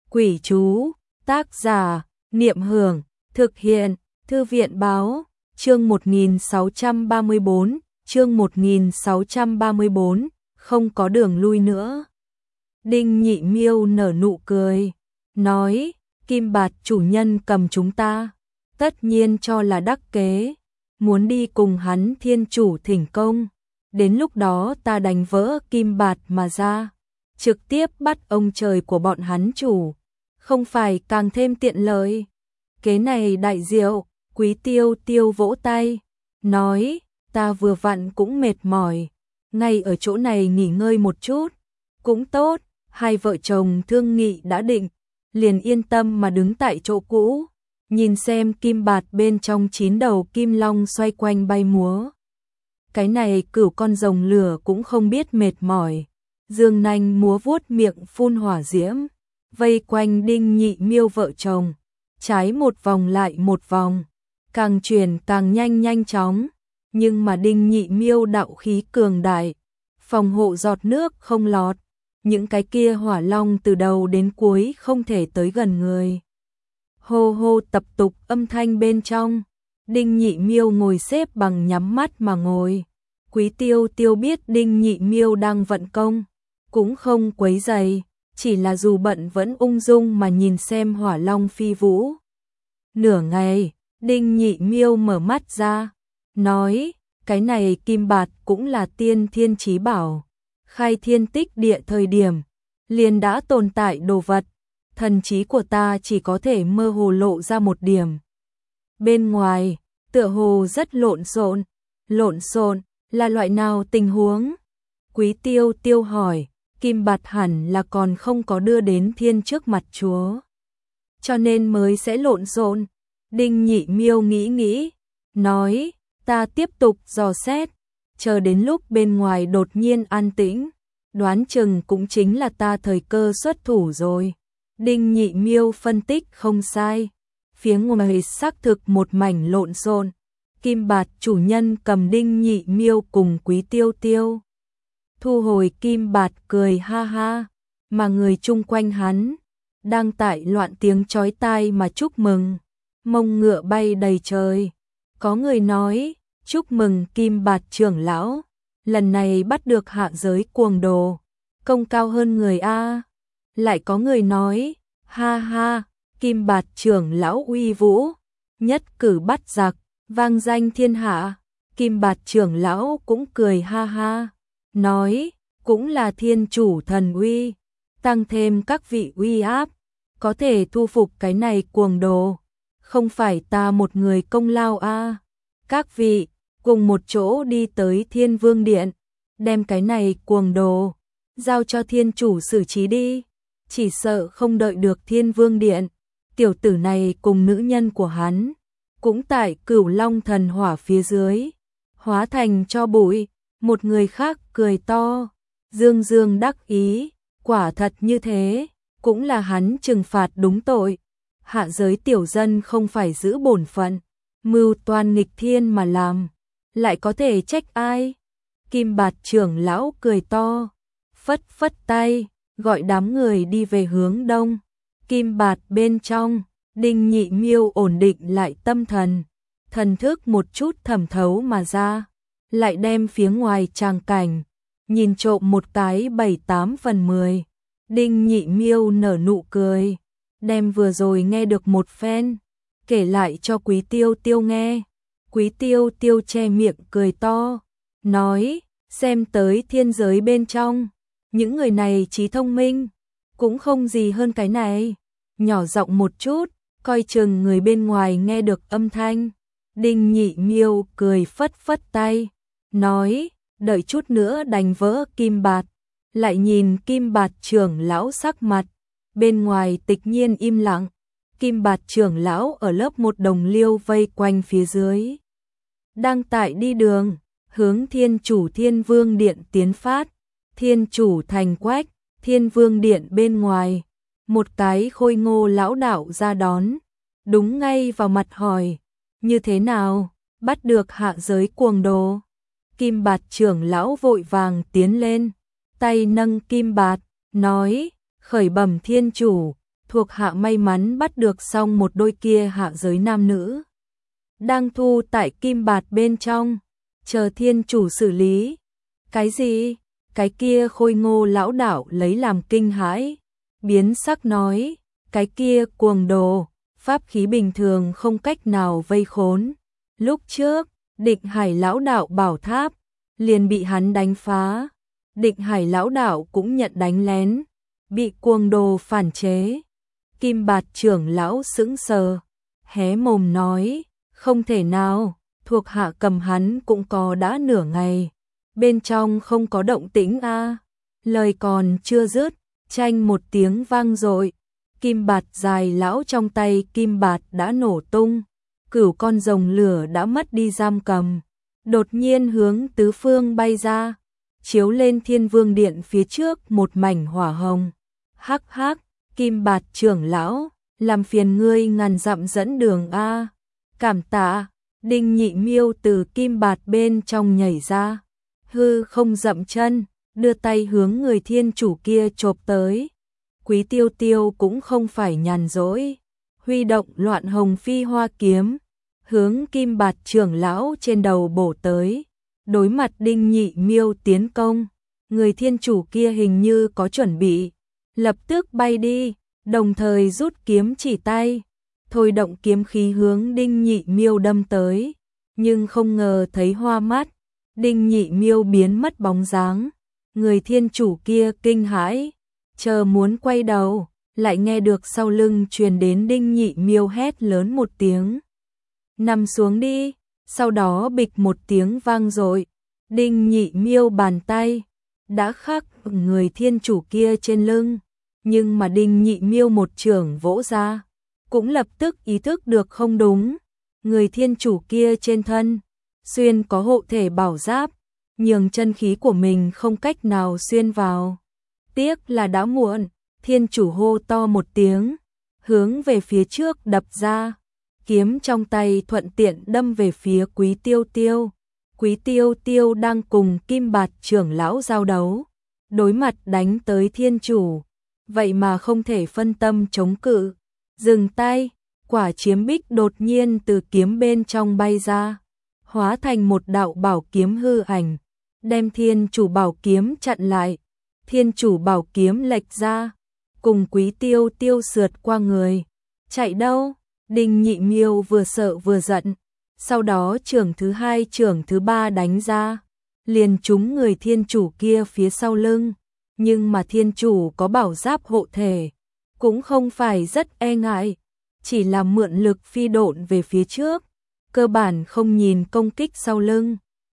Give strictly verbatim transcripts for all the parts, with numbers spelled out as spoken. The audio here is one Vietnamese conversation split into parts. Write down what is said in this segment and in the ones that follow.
Quỷ chú, tác giả, Niệm Hưởng, thực hiện, Thư viện Báo, chương một nghìn sáu trăm ba mươi bốn, chương một nghìn sáu trăm ba mươi bốn, không có đường lui nữa. Đinh Nhị Miêu nở nụ cười, nói, Kim Bạt chủ nhân cầm chúng ta, tất nhiên cho là đắc kế, muốn đi cùng hắn thiên chủ thỉnh công, đến lúc đó ta đánh vỡ Kim Bạt mà ra, trực tiếp bắt ông trời của bọn hắn chủ, không phải càng thêm tiện lợi. Kế này đại diệu, Quý Tiêu Tiêu vỗ tay, nói, ta vừa vặn cũng mệt mỏi, ngay ở chỗ này nghỉ ngơi một chút, cũng tốt, hai vợ chồng thương nghị đã định, liền yên tâm mà đứng tại chỗ cũ, nhìn xem Kim Bạt bên trong chín đầu kim long xoay quanh bay múa. Cái này cửu con rồng lửa cũng không biết mệt mỏi, dương nanh múa vuốt miệng phun hỏa diễm, vây quanh Đinh Nhị Miêu vợ chồng, trái một vòng lại một vòng, càng chuyển càng nhanh nhanh chóng, nhưng mà Đinh Nhị Miêu đạo khí cường đại, phòng hộ giọt nước không lọt, những cái kia hỏa long từ đầu đến cuối không thể tới gần người. Hô hô tập tục âm thanh bên trong, Đinh Nhị Miêu ngồi xếp bằng nhắm mắt mà ngồi. Quý Tiêu Tiêu biết Đinh Nhị Miêu đang vận công, cũng không quấy rầy, chỉ là dù bận vẫn ung dung mà nhìn xem hỏa long phi vũ. Nửa ngày, Đinh Nhị Miêu mở mắt ra, nói, cái này Kim Bạt cũng là tiên thiên chí bảo, khai thiên tích địa thời điểm, liền đã tồn tại đồ vật, thần trí của ta chỉ có thể mơ hồ lộ ra một điểm. Bên ngoài, tựa hồ rất lộn xộn, lộn xộn là loại nào tình huống? Quý Tiêu Tiêu hỏi, Kim Bạt hẳn là còn không có đưa đến thiên trước mặt chúa, cho nên mới sẽ lộn xộn. Đinh Nhị Miêu nghĩ nghĩ, nói, ta tiếp tục dò xét, chờ đến lúc bên ngoài đột nhiên an tĩnh, đoán chừng cũng chính là ta thời cơ xuất thủ rồi. Đinh Nhị Miêu phân tích không sai, phía ngoài xác thực một mảnh lộn xộn. Kim Bạt chủ nhân cầm Đinh Nhị Miêu cùng Quý Tiêu Tiêu, thu hồi Kim Bạt cười ha ha, mà người chung quanh hắn đang tại loạn tiếng chói tai mà chúc mừng, mông ngựa bay đầy trời. Có người nói, chúc mừng Kim Bạt trưởng lão, lần này bắt được hạ giới cuồng đồ, công cao hơn người a. Lại có người nói, ha ha, Kim Bạt trưởng lão uy vũ, nhất cử bắt giặc, vang danh thiên hạ. Kim Bạt trưởng lão cũng cười ha ha, nói, cũng là thiên chủ thần uy, tăng thêm các vị uy áp, có thể thu phục cái này cuồng đồ, không phải ta một người công lao a. Các vị, cùng một chỗ đi tới Thiên Vương Điện, đem cái này cuồng đồ, giao cho thiên chủ xử trí đi, chỉ sợ không đợi được Thiên Vương Điện, tiểu tử này cùng nữ nhân của hắn, cũng tại Cửu Long thần hỏa phía dưới, hóa thành cho bụi. Một người khác cười to, dương dương đắc ý, quả thật như thế, cũng là hắn trừng phạt đúng tội. Hạ giới tiểu dân không phải giữ bổn phận, mưu toan nghịch thiên mà làm, lại có thể trách ai? Kim Bạt trưởng lão cười to, phất phất tay, gọi đám người đi về hướng đông. Kim Bạt bên trong, Đinh Nhị Miêu ổn định lại tâm thần, thần thức một chút thẩm thấu mà ra, lại đem phía ngoài tràng cảnh nhìn trộm một cái bảy tám phần mười. Đinh Nhị Miêu nở nụ cười, đem vừa rồi nghe được một phen, kể lại cho Quý Tiêu Tiêu nghe. Quý Tiêu Tiêu che miệng cười to, nói, xem tới thiên giới bên trong, những người này trí thông minh, cũng không gì hơn cái này, nhỏ giọng một chút, coi chừng người bên ngoài nghe được âm thanh. Đinh Nhị Miêu cười phất phất tay, nói, đợi chút nữa đánh vỡ Kim Bạt. Lại nhìn Kim Bạt trưởng lão sắc mặt, bên ngoài tịch nhiên im lặng. Kim Bạt trưởng lão ở lớp một đồng liêu vây quanh phía dưới, đang tại đi đường, hướng thiên chủ Thiên Vương Điện tiến phát. Thiên chủ thành quách, Thiên Vương Điện bên ngoài, một cái khôi ngô lão đạo ra đón, đúng ngay vào mặt hỏi, như thế nào, bắt được hạ giới cuồng đồ? Kim Bạt trưởng lão vội vàng tiến lên, tay nâng Kim Bạt, nói, khởi bẩm thiên chủ, thuộc hạ may mắn bắt được xong một đôi kia hạ giới nam nữ. Đang thu tại kim bạt bên trong, chờ thiên chủ xử lý. Cái gì? Cái kia khôi ngô lão đạo lấy làm kinh hãi, biến sắc nói, cái kia cuồng đồ, pháp khí bình thường không cách nào vây khốn. Lúc trước, Định Hải lão đạo bảo tháp, liền bị hắn đánh phá. Định Hải lão đạo cũng nhận đánh lén, bị cuồng đồ phản chế. Kim bạt trưởng lão sững sờ, hé mồm nói, không thể nào, thuộc hạ cầm hắn cũng có đã nửa ngày. Bên trong không có động tĩnh a. À. Lời còn chưa dứt, chanh một tiếng vang dội, kim bạt dài lão trong tay kim bạt đã nổ tung, cửu con rồng lửa đã mất đi giam cầm, đột nhiên hướng tứ phương bay ra, chiếu lên Thiên Vương điện phía trước một mảnh hỏa hồng. Hắc hắc, kim bạt trưởng lão, làm phiền ngươi ngàn dặm dẫn đường a. À. Cảm tạ. Đinh Nhị Miêu từ kim bạt bên trong nhảy ra, hư không dậm chân, đưa tay hướng người thiên chủ kia chộp tới. Quý Tiêu Tiêu cũng không phải nhàn rỗi, huy động loạn hồng phi hoa kiếm, hướng kim bạt trưởng lão trên đầu bổ tới. Đối mặt Đinh Nhị Miêu tiến công, người thiên chủ kia hình như có chuẩn bị, lập tức bay đi, đồng thời rút kiếm chỉ tay, thôi động kiếm khí hướng Đinh Nhị Miêu đâm tới, nhưng không ngờ thấy hoa mắt, Đinh Nhị Miêu biến mất bóng dáng. Người thiên chủ kia kinh hãi, chờ muốn quay đầu, lại nghe được sau lưng truyền đến Đinh Nhị Miêu hét lớn một tiếng. Nằm xuống đi, sau đó bịch một tiếng vang dội, Đinh Nhị Miêu bàn tay đã khắc người thiên chủ kia trên lưng, nhưng mà Đinh Nhị Miêu một chưởng vỗ ra, cũng lập tức ý thức được không đúng, người thiên chủ kia trên thân xuyên có hộ thể bảo giáp, nhường chân khí của mình không cách nào xuyên vào. Tiếc là đã muộn, thiên chủ hô to một tiếng, hướng về phía trước đập ra, kiếm trong tay thuận tiện đâm về phía Quý Tiêu Tiêu. Quý Tiêu Tiêu đang cùng kim bạt trưởng lão giao đấu, đối mặt đánh tới thiên chủ, vậy mà không thể phân tâm chống cự. Dừng tay, quả chiếm bích đột nhiên từ kiếm bên trong bay ra, hóa thành một đạo bảo kiếm hư ảnh, đem thiên chủ bảo kiếm chặn lại. Thiên chủ bảo kiếm lệch ra, cùng Quý Tiêu Tiêu sượt qua người. Chạy đâu? Đinh Nhị Miêu vừa sợ vừa giận, sau đó chưởng thứ hai chưởng thứ ba đánh ra, liền trúng người thiên chủ kia phía sau lưng, nhưng mà thiên chủ có bảo giáp hộ thể, cũng không phải rất e ngại, chỉ là mượn lực phi độn về phía trước, cơ bản không nhìn công kích sau lưng.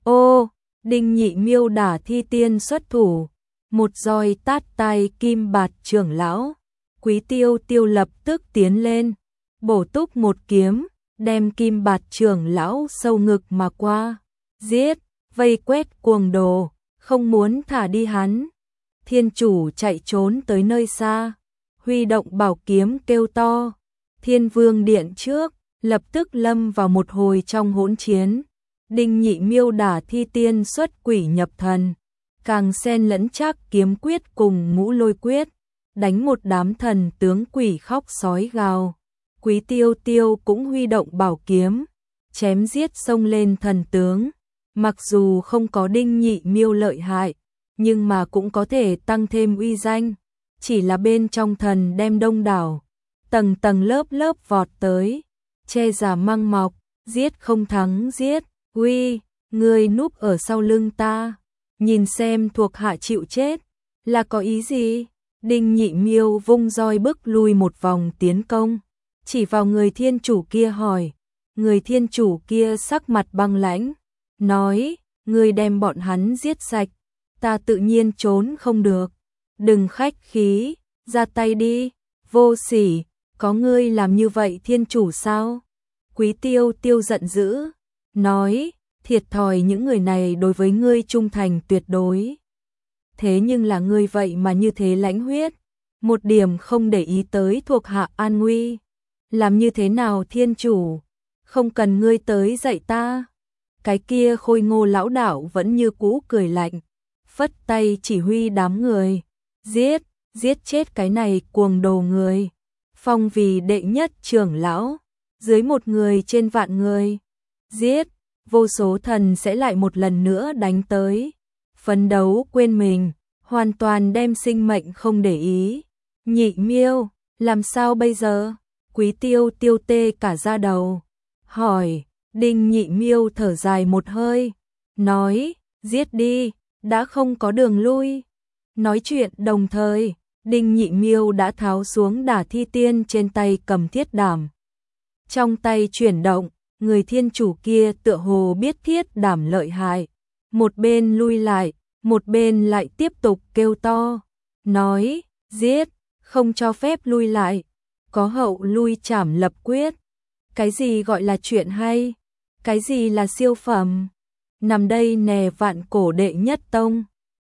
Ô, Đinh Nhị Miêu đả thi tiên xuất thủ, một roi tát tay kim bạt trưởng lão. Quý Tiêu Tiêu lập tức tiến lên, bổ túc một kiếm, đem kim bạt trưởng lão sâu ngực mà qua, giết, vây quét cuồng đồ, không muốn thả đi hắn. Thiên chủ chạy trốn tới nơi xa, huy động bảo kiếm kêu to. Thiên Vương điện trước, lập tức lâm vào một hồi trong hỗn chiến. Đinh Nhị Miêu đả thi tiên xuất quỷ nhập thần, càng xen lẫn chắc kiếm quyết cùng ngũ lôi quyết, đánh một đám thần tướng quỷ khóc sói gào. Quý Tiêu Tiêu cũng huy động bảo kiếm, chém giết xông lên thần tướng. Mặc dù không có Đinh Nhị Miêu lợi hại, nhưng mà cũng có thể tăng thêm uy danh. Chỉ là bên trong thần đem đông đảo, tầng tầng lớp lớp vọt tới, che giả mang mọc, giết không thắng giết. Uy, ngươi núp ở sau lưng ta, nhìn xem thuộc hạ chịu chết, là có ý gì? Đinh Nhị Miêu vung roi bức lui một vòng tiến công, chỉ vào người thiên chủ kia hỏi. Người thiên chủ kia sắc mặt băng lãnh, nói, ngươi đem bọn hắn giết sạch, ta tự nhiên trốn không được. Đừng khách khí, ra tay đi, vô sỉ, có ngươi làm như vậy thiên chủ sao? Quý Tiêu Tiêu giận dữ, nói, thiệt thòi những người này đối với ngươi trung thành tuyệt đối. Thế nhưng là ngươi vậy mà như thế lãnh huyết, một điểm không để ý tới thuộc hạ an nguy. Làm như thế nào thiên chủ? Không cần ngươi tới dạy ta. Cái kia khôi ngô lão đạo vẫn như cũ cười lạnh, phất tay chỉ huy đám người. Giết, giết chết cái này cuồng đồ người. phong vì đệ nhất trưởng lão, dưới một người trên vạn người. Giết, vô số thần sẽ lại một lần nữa đánh tới. Phấn đấu quên mình, hoàn toàn đem sinh mệnh không để ý. Nhị Miêu, làm sao bây giờ? Quý Tiêu tiêu tê cả da đầu. Hỏi, Đinh Nhị Miêu thở dài một hơi, nói, giết đi, đã không có đường lui. Nói chuyện đồng thời, Đinh Nhị Miêu đã tháo xuống đả thi tiên trên tay cầm thiết đảm. Trong tay chuyển động, người thiên chủ kia tựa hồ biết thiết đảm lợi hại. Một bên lui lại, một bên lại tiếp tục kêu to, nói, giết, không cho phép lui lại, có hậu lui trảm lập quyết. Cái gì gọi là chuyện hay? Cái gì là siêu phẩm? Nằm đây nè vạn cổ đệ nhất tông.